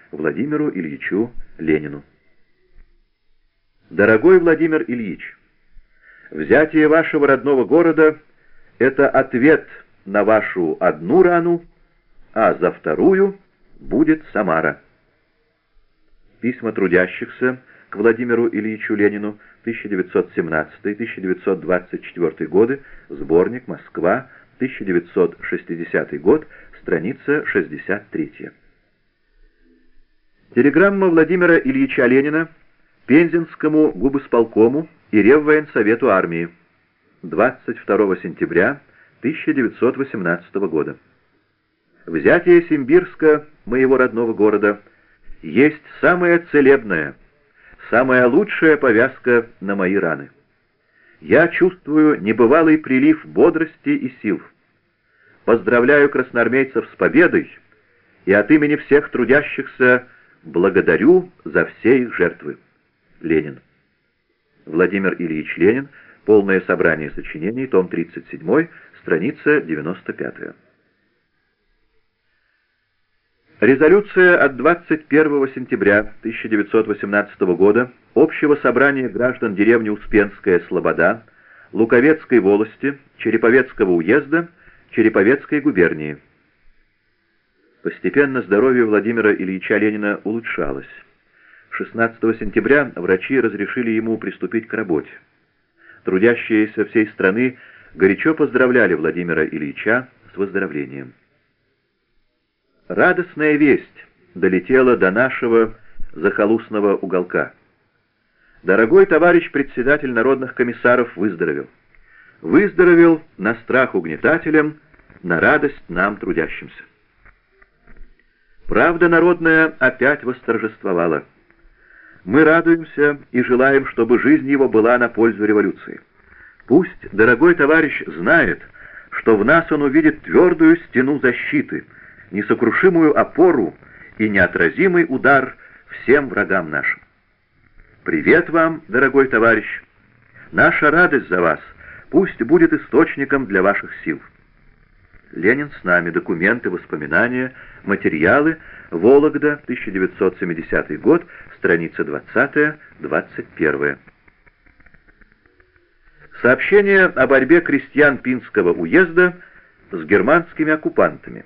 Владимиру Ильичу Ленину. Дорогой Владимир Ильич, взятие вашего родного города — это ответ на вашу одну рану, а за вторую будет Самара. Письма трудящихся к Владимиру Ильичу Ленину, 1917-1924 годы, сборник, Москва, 1960 год, страница 63. Телеграмма Владимира Ильича Ленина Пензенскому губисполкому и Реввоенсовету армии 22 сентября 1918 года. Взятие Симбирска, моего родного города, есть самая целебная, самая лучшая повязка на мои раны. Я чувствую небывалый прилив бодрости и сил. Поздравляю красноармейцев с победой и от имени всех трудящихся благодарю за все их жертвы. Ленин. Владимир Ильич Ленин. Полное собрание сочинений. Том 37. Страница 95. Резолюция от 21 сентября 1918 года Общего собрания граждан деревни Успенская Слобода, Луковецкой волости, Череповецкого уезда, Череповецкой губернии. Постепенно здоровье Владимира Ильича Ленина улучшалось. 16 сентября врачи разрешили ему приступить к работе. Трудящиеся всей страны горячо поздравляли Владимира Ильича с выздоровлением. Радостная весть долетела до нашего захолустного уголка. Дорогой товарищ председатель народных комиссаров выздоровел. Выздоровел на страх угнетателям, на радость нам трудящимся. Правда народная опять восторжествовала. Мы радуемся и желаем, чтобы жизнь его была на пользу революции. Пусть дорогой товарищ знает, что в нас он увидит твердую стену защиты, несокрушимую опору и неотразимый удар всем врагам нашим. Привет вам, дорогой товарищ! Наша радость за вас пусть будет источником для ваших сил. Ленин с нами. Документы, воспоминания, материалы. Вологда, 1970 год, страница 20-21. Сообщение о борьбе крестьян Пинского уезда с германскими оккупантами.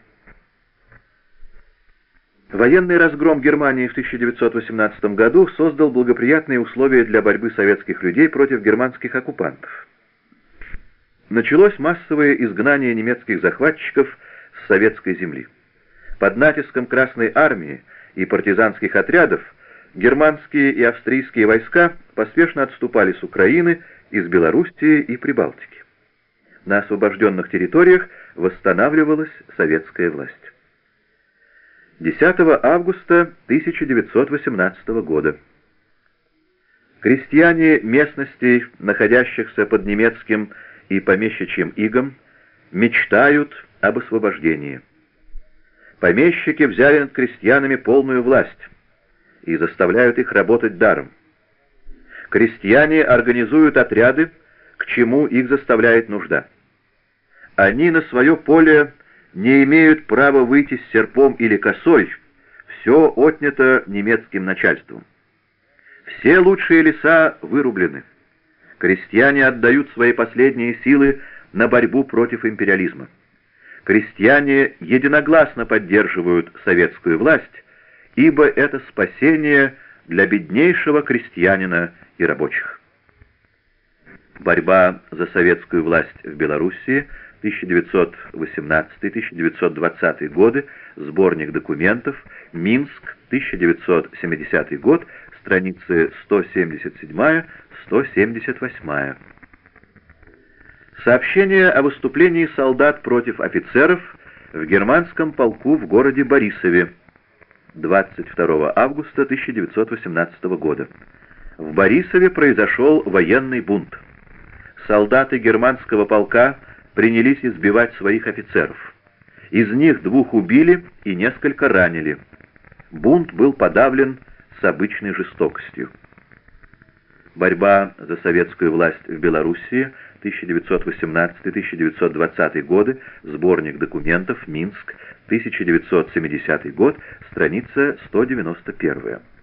Военный разгром Германии в 1918 году создал благоприятные условия для борьбы советских людей против германских оккупантов. Началось массовое изгнание немецких захватчиков с советской земли. Под натиском Красной армии и партизанских отрядов германские и австрийские войска поспешно отступали с Украины, из Белоруссии и Прибалтики. На освобожденных территориях восстанавливалась советская власть. 10 августа 1918 года. Крестьяне местностей, находящихся под немецким и помещичьим игом, мечтают об освобождении. Помещики взяли над крестьянами полную власть и заставляют их работать даром. Крестьяне организуют отряды, к чему их заставляет нужда. Они на свое поле не имеют права выйти с серпом или косой, все отнято немецким начальством. Все лучшие леса вырублены. Крестьяне отдают свои последние силы на борьбу против империализма. Крестьяне единогласно поддерживают советскую власть, ибо это спасение для беднейшего крестьянина и рабочих. Борьба за советскую власть в Белоруссии, 1918-1920 годы, сборник документов, Минск, 1970 год, страницы 177-178. Сообщение о выступлении солдат против офицеров в германском полку в городе Борисове, 22 августа 1918 года. В Борисове произошел военный бунт. Солдаты германского полка принялись избивать своих офицеров. Из них 2 убили и несколько ранили. Бунт был подавлен с обычной жестокостью. Борьба за советскую власть в Белоруссии, 1918-1920 годы, сборник документов, Минск, 1970 год, страница 191.